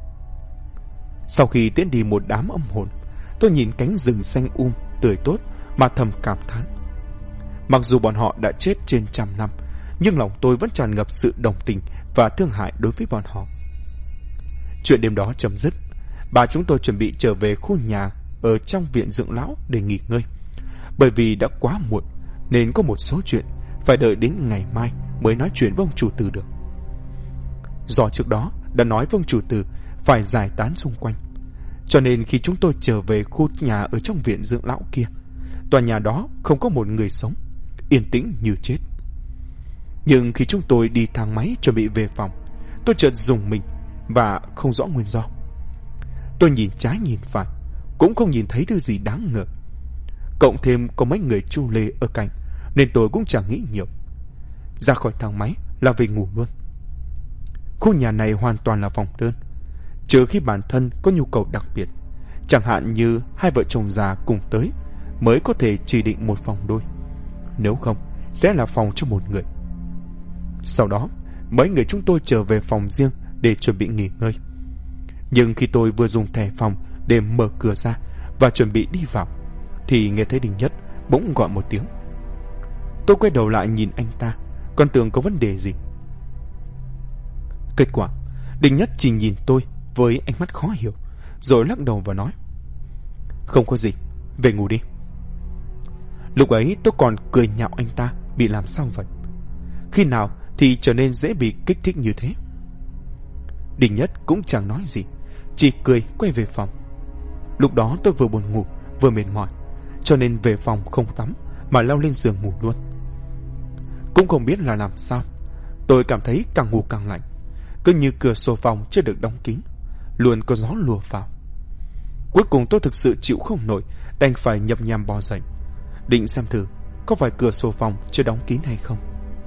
Sau khi tiễn đi một đám âm hồn, tôi nhìn cánh rừng xanh tươi tốt mà thầm cảm thán. Mặc dù bọn họ đã chết trên 100 năm, nhưng lòng tôi vẫn tràn ngập sự đồng tình và thương hại đối với bọn họ. Chuyện đêm đó chấm dứt, bà chúng tôi chuẩn bị trở về khu nhà ở trong viện dưỡng lão để nghỉ ngơi. Bởi vì đã quá muộn nên có một số chuyện phải đợi đến ngày mai mới nói chuyện với ông chủ tử được. Do trước đó đã nói với ông chủ tử phải giải tán xung quanh, cho nên khi chúng tôi trở về khu nhà ở trong viện dưỡng lão kia, tòa nhà đó không có một người sống, yên tĩnh như chết. Nhưng khi chúng tôi đi thang máy chuẩn bị về phòng, tôi chợt rùng mình và không rõ nguyên do. Tôi nhìn trái nhìn phải, cũng không nhìn thấy thứ gì đáng ngờ. Cộng thêm có mấy người chu lê ở cạnh, nên tôi cũng chẳng nghĩ nhiều. Ra khỏi thang máy là về ngủ luôn. Khu nhà này hoàn toàn là phòng đơn, trừ khi bản thân có nhu cầu đặc biệt, chẳng hạn như hai vợ chồng già cùng tới mới có thể chỉ định một phòng đôi, nếu không sẽ là phòng cho một người. Sau đó mấy người chúng tôi trở về phòng riêng để chuẩn bị nghỉ ngơi. Nhưng khi tôi vừa dùng thẻ phòng để mở cửa ra và chuẩn bị đi vào, thì nghe thấy Đình Nhất bỗng gọi một tiếng. Tôi quay đầu lại nhìn anh ta, còn tưởng có vấn đề gì. Kết quả Đình Nhất chỉ nhìn tôi với ánh mắt khó hiểu, rồi lắc đầu và nói: không có gì, về ngủ đi. Lúc ấy tôi còn cười nhạo anh ta bị làm sao vậy, khi nào thì trở nên dễ bị kích thích như thế. Đình Nhất cũng chẳng nói gì, chỉ cười quay về phòng. Lúc đó tôi vừa buồn ngủ vừa mệt mỏi, cho nên về phòng không tắm mà leo lên giường ngủ luôn. Cũng không biết là làm sao, tôi cảm thấy càng ngủ càng lạnh, cứ như cửa sổ phòng chưa được đóng kín, luôn có gió lùa vào. Cuối cùng tôi thực sự chịu không nổi, đành phải nhập nhằm bò dậy, định xem thử có phải cửa sổ phòng chưa đóng kín hay không.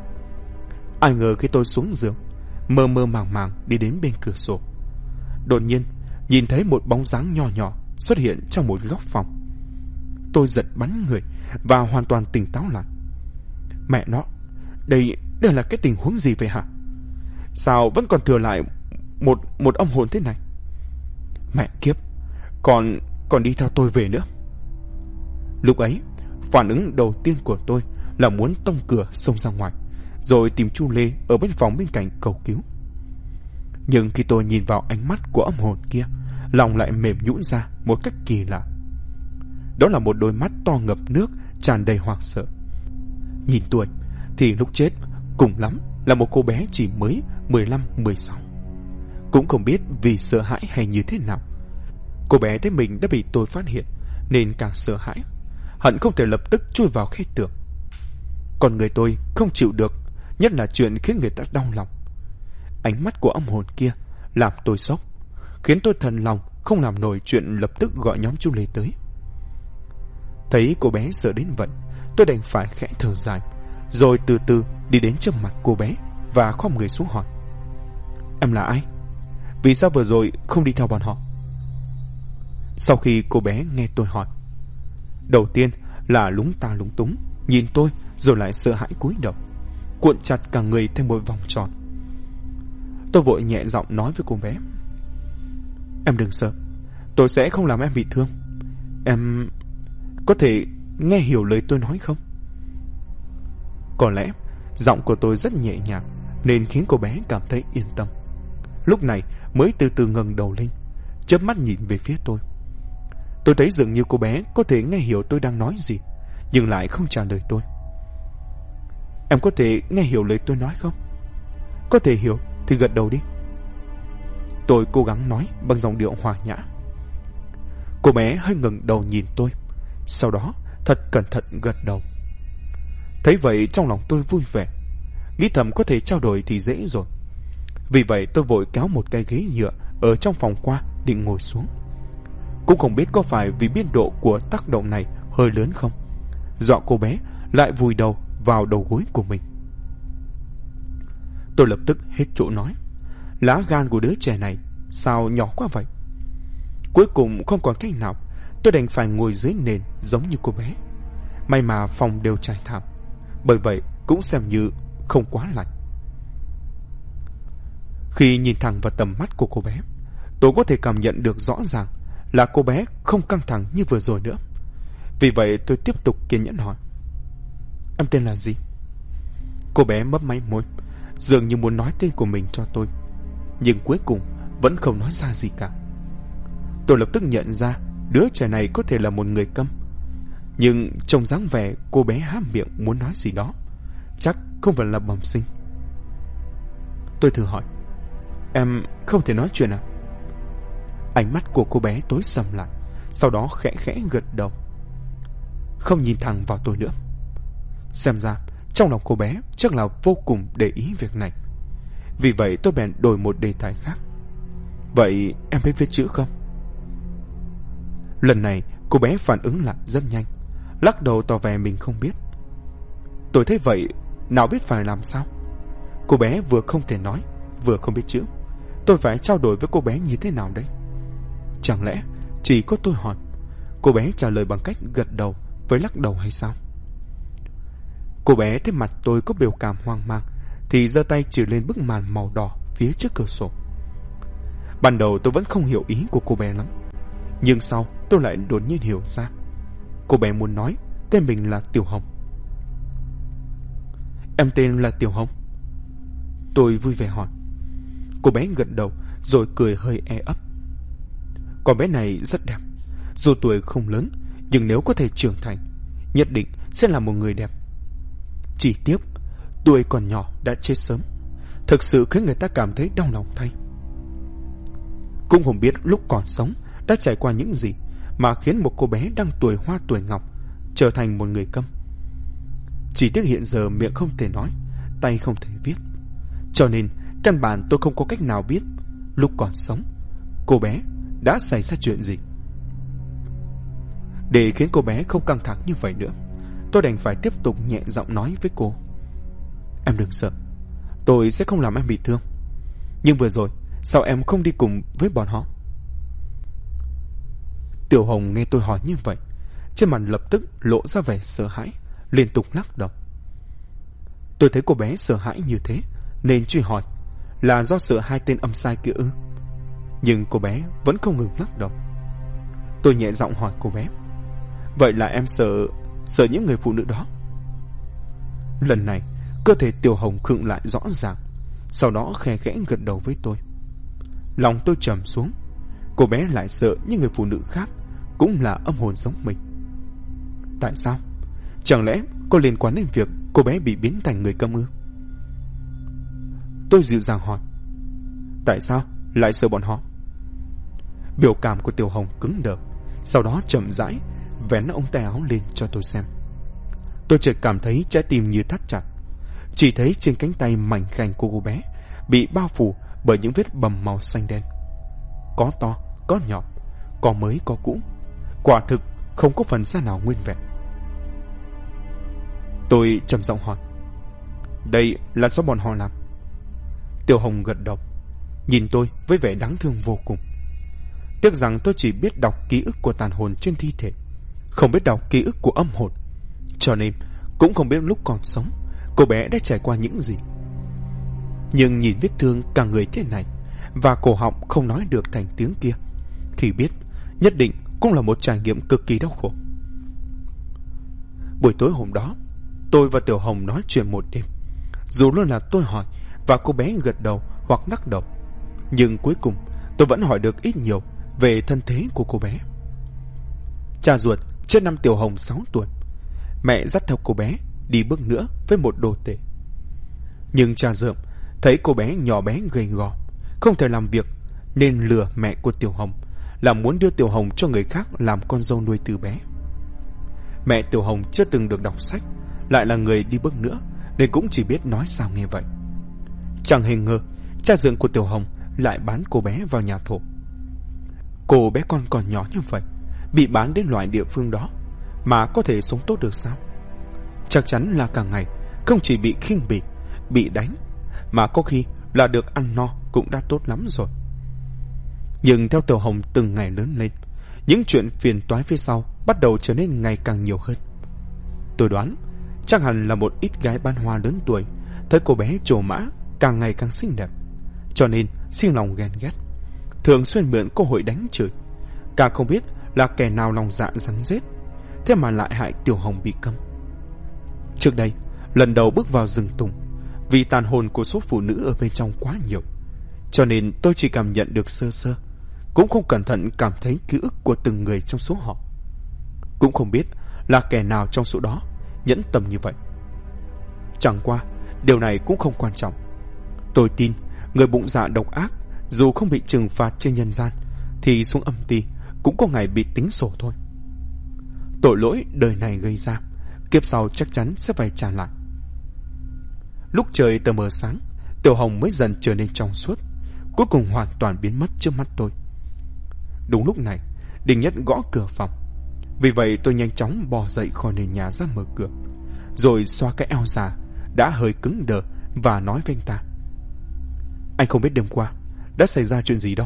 Ai ngờ khi tôi xuống giường, mơ mơ màng màng đi đến bên cửa sổ, đột nhiên nhìn thấy một bóng dáng nho nhỏ xuất hiện trong một góc phòng. Tôi giật bắn người và hoàn toàn tỉnh táo lại. Mẹ nó, đây là cái tình huống gì vậy hả? Sao vẫn còn thừa lại một âm hồn thế này? Mẹ kiếp, còn đi theo tôi về nữa. Lúc ấy phản ứng đầu tiên của tôi là muốn tông cửa xông ra ngoài, rồi tìm chu Lê ở bên phòng bên cạnh cầu cứu. Nhưng khi tôi nhìn vào ánh mắt của âm hồn kia, lòng lại mềm nhũn ra một cách kỳ lạ. Đó là một đôi mắt to ngập nước, tràn đầy hoảng sợ. Nhìn tuổi thì lúc chết cùng lắm là một cô bé chỉ mới 15-16. Cũng không biết vì sợ hãi hay như thế nào, cô bé thấy mình đã bị tôi phát hiện nên càng sợ hãi, hận không thể lập tức chui vào khe tường. Còn người tôi không chịu được, nhất là chuyện khiến người ta đau lòng. Ánh mắt của âm hồn kia làm tôi sốc, khiến tôi thần lòng không làm nổi chuyện lập tức gọi nhóm chú Lê tới. Thấy cô bé sợ đến vậy, tôi đành phải khẽ thở dài, rồi từ từ đi đến trước mặt cô bé và khom người xuống hỏi: em là ai? Vì sao vừa rồi không đi theo bọn họ? Sau khi cô bé nghe tôi hỏi, đầu tiên là lúng ta lúng túng, nhìn tôi rồi lại sợ hãi cúi đầu, cuộn chặt cả người thành một vòng tròn. Tôi vội nhẹ giọng nói với cô bé: em đừng sợ, tôi sẽ không làm em bị thương. Em có thể nghe hiểu lời tôi nói không? Có lẽ giọng của tôi rất nhẹ nhàng nên khiến cô bé cảm thấy yên tâm. Lúc này mới từ từ ngẩng đầu lên, chớp mắt nhìn về phía tôi. Tôi thấy dường như cô bé có thể nghe hiểu tôi đang nói gì, nhưng lại không trả lời tôi. Em có thể nghe hiểu lời tôi nói không? Có thể hiểu thì gật đầu đi. Tôi cố gắng nói bằng giọng điệu hòa nhã. Cô bé hơi ngẩng đầu nhìn tôi, sau đó thật cẩn thận gật đầu. Thấy vậy trong lòng tôi vui vẻ, nghĩ thầm có thể trao đổi thì dễ rồi. Vì vậy tôi vội kéo một cái ghế nhựa ở trong phòng qua định ngồi xuống. Cũng không biết có phải vì biên độ của tác động này hơi lớn không, dọa cô bé lại vùi đầu vào đầu gối của mình. Tôi lập tức hết chỗ nói. Lá gan của đứa trẻ này sao nhỏ quá vậy? Cuối cùng không còn cách nào, tôi đành phải ngồi dưới nền giống như cô bé. May mà phòng đều trải thảm, bởi vậy cũng xem như không quá lạnh. Khi nhìn thẳng vào tầm mắt của cô bé, tôi có thể cảm nhận được rõ ràng là cô bé không căng thẳng như vừa rồi nữa. Vì vậy tôi tiếp tục kiên nhẫn hỏi: Em tên là gì? Cô bé mấp máy môi, dường như muốn nói tên của mình cho tôi, nhưng cuối cùng vẫn không nói ra gì cả. Tôi lập tức nhận ra đứa trẻ này có thể là một người câm, nhưng trông dáng vẻ cô bé há miệng muốn nói gì đó, chắc không phải là bẩm sinh. Tôi thử hỏi: Em không thể nói chuyện à? Ánh mắt của cô bé tối sầm lại, sau đó khẽ khẽ gật đầu, không nhìn thẳng vào tôi nữa. Xem ra trong lòng cô bé chắc là vô cùng để ý việc này. Vì vậy tôi bèn đổi một đề tài khác: Vậy em biết viết chữ không? Lần này cô bé phản ứng lại rất nhanh, lắc đầu tỏ vẻ mình không biết. Tôi thấy vậy nào biết phải làm sao. Cô bé vừa không thể nói, vừa không biết chữ. Tôi phải trao đổi với cô bé như thế nào đấy? Chẳng lẽ chỉ có tôi hỏi, cô bé trả lời bằng cách gật đầu với lắc đầu hay sao? Cô bé thấy mặt tôi có biểu cảm hoang mang thì giơ tay chỉ lên bức màn màu đỏ phía trước cửa sổ. Ban đầu tôi vẫn không hiểu ý của cô bé lắm, nhưng sau tôi lại đột nhiên hiểu ra. Cô bé muốn nói tên mình là Tiểu Hồng. Em tên là Tiểu Hồng? Tôi vui vẻ hỏi. Cô bé gật đầu rồi cười hơi e ấp. Con bé này rất đẹp, dù tuổi không lớn, nhưng nếu có thể trưởng thành, nhất định sẽ là một người đẹp. Chỉ tiếc tuổi còn nhỏ đã chết sớm, thực sự khiến người ta cảm thấy đau lòng thay. Cũng không biết lúc còn sống đã trải qua những gì mà khiến một cô bé đang tuổi hoa tuổi ngọc trở thành một người câm. Chỉ tiếc hiện giờ miệng không thể nói, tay không thể viết, cho nên căn bản tôi không có cách nào biết lúc còn sống cô bé đã xảy ra chuyện gì. Để khiến cô bé không căng thẳng như vậy nữa, tôi đành phải tiếp tục nhẹ giọng nói với cô: Em đừng sợ, tôi sẽ không làm em bị thương. Nhưng vừa rồi sao em không đi cùng với bọn họ? Tiểu Hồng nghe tôi hỏi như vậy, trên mặt lập tức lộ ra vẻ sợ hãi, liên tục lắc đầu. Tôi thấy cô bé sợ hãi như thế nên truy hỏi là do sợ hai tên âm sai kia ư? Nhưng cô bé vẫn không ngừng lắc đầu. Tôi nhẹ giọng hỏi cô bé: Vậy là em sợ những người phụ nữ đó? Lần này cơ thể Tiểu Hồng khựng lại rõ ràng, sau đó khẽ khẽ gật đầu với tôi. Lòng tôi trầm xuống. Cô bé lại sợ những người phụ nữ khác cũng là âm hồn giống mình. Tại sao? Chẳng lẽ có liên quan đến việc cô bé bị biến thành người câm ư? Tôi dịu dàng hỏi: Tại sao lại sợ bọn họ? Biểu cảm của Tiểu Hồng cứng đờ, sau đó chậm rãi vén ống tay áo lên cho tôi xem. Tôi chợt cảm thấy trái tim như thắt chặt. Chỉ thấy trên cánh tay mảnh khảnh của cô bé bị bao phủ bởi những vết bầm màu xanh đen, có to có nhỏ, có mới có cũ, quả thực không có phần da nào nguyên vẹn. Tôi trầm giọng hỏi: Đây là do bọn họ làm? Tiểu Hồng gật đầu, nhìn tôi với vẻ đáng thương vô cùng. Tiếc rằng tôi chỉ biết đọc ký ức của tàn hồn trên thi thể, không biết đọc ký ức của âm hồn, cho nên cũng không biết lúc còn sống cô bé đã trải qua những gì. Nhưng nhìn vết thương cả người thế này và cổ họng không nói được thành tiếng kia thì biết nhất định cũng là một trải nghiệm cực kỳ đau khổ. Buổi tối hôm đó, tôi và Tiểu Hồng nói chuyện một đêm. Dù luôn là tôi hỏi và cô bé gật đầu hoặc lắc đầu, nhưng cuối cùng tôi vẫn hỏi được ít nhiều về thân thế của cô bé. Cha ruột chết năm Tiểu Hồng 6 tuổi. Mẹ dắt theo cô bé đi bước nữa với một đồ tể. Nhưng cha dượng thấy cô bé nhỏ bé gầy gò, không thể làm việc, nên lừa mẹ của Tiểu Hồng là muốn đưa Tiểu Hồng cho người khác làm con dâu nuôi từ bé. Mẹ Tiểu Hồng chưa từng được đọc sách, lại là người đi bước nữa, nên cũng chỉ biết nói sao nghe vậy. Chẳng hề ngờ cha dượng của Tiểu Hồng lại bán cô bé vào nhà thổ. Cô bé con còn nhỏ như vậy, bị bán đến loại địa phương đó mà có thể sống tốt được sao? Chắc chắn là cả ngày không chỉ bị khinh bỉ, bị đánh, mà có khi là được ăn no cũng đã tốt lắm rồi. Nhưng theo Tiểu Hồng từng ngày lớn lên, những chuyện phiền toái phía sau bắt đầu trở nên ngày càng nhiều hơn. Tôi đoán chắc hẳn là một ít gái bán hoa lớn tuổi thấy cô bé trổ mã càng ngày càng xinh đẹp, cho nên sinh lòng ghen ghét, thường xuyên mượn cơ hội đánh chửi. Càng không biết là kẻ nào lòng dạ rắn rết, thế mà lại hại Tiểu Hồng bị câm. Trước đây, lần đầu bước vào rừng tùng, vì tàn hồn của số phụ nữ ở bên trong quá nhiều, cho nên tôi chỉ cảm nhận được sơ sơ, cũng không cẩn thận cảm thấy ký ức của từng người trong số họ. Cũng không biết là kẻ nào trong số đó nhẫn tâm như vậy. Chẳng qua, điều này cũng không quan trọng. Tôi tin người bụng dạ độc ác, dù không bị trừng phạt trên nhân gian, thì xuống âm ti cũng có ngày bị tính sổ thôi. Tội lỗi đời này gây ra, kiếp sau chắc chắn sẽ phải trả lại. Lúc trời tờ mờ sáng, Tiểu Hồng mới dần trở nên trong suốt, cuối cùng hoàn toàn biến mất trước mắt tôi. Đúng lúc này, Đình Nhất gõ cửa phòng. Vì vậy tôi nhanh chóng bò dậy khỏi nền nhà ra mở cửa, rồi xoa cái eo già đã hơi cứng đờ và nói với anh ta: "Anh không biết đêm qua đã xảy ra chuyện gì đâu."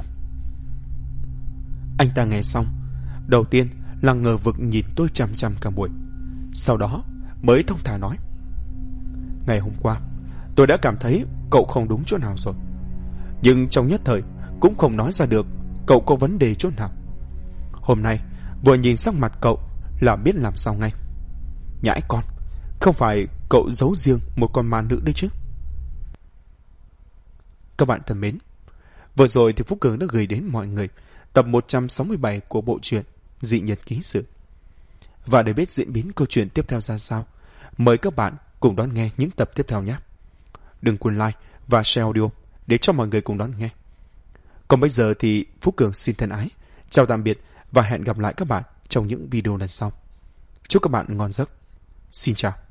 Anh ta nghe xong, đầu tiên là ngờ vực nhìn tôi chằm chằm cả buổi, sau đó mới thong thả nói: "Ngày hôm qua tôi đã cảm thấy cậu không đúng chỗ nào rồi, nhưng trong nhất thời cũng không nói ra được cậu có vấn đề chỗ nào. Hôm nay vừa nhìn sắc mặt cậu là biết làm sao ngay. Nhãi con, không phải cậu giấu riêng một con ma nữ đấy chứ?" Các bạn thân mến, vừa rồi thì Phúc Cường đã gửi đến mọi người tập 167 của bộ truyện Dị Nhật Ký Sự. Và để biết diễn biến câu chuyện tiếp theo ra sao, mời các bạn cùng đón nghe những tập tiếp theo nhé. Đừng quên like và share audio để cho mọi người cùng đón nghe. Còn bây giờ thì Phúc Cường xin thân ái, chào tạm biệt và hẹn gặp lại các bạn trong những video lần sau. Chúc các bạn ngon giấc. Xin chào.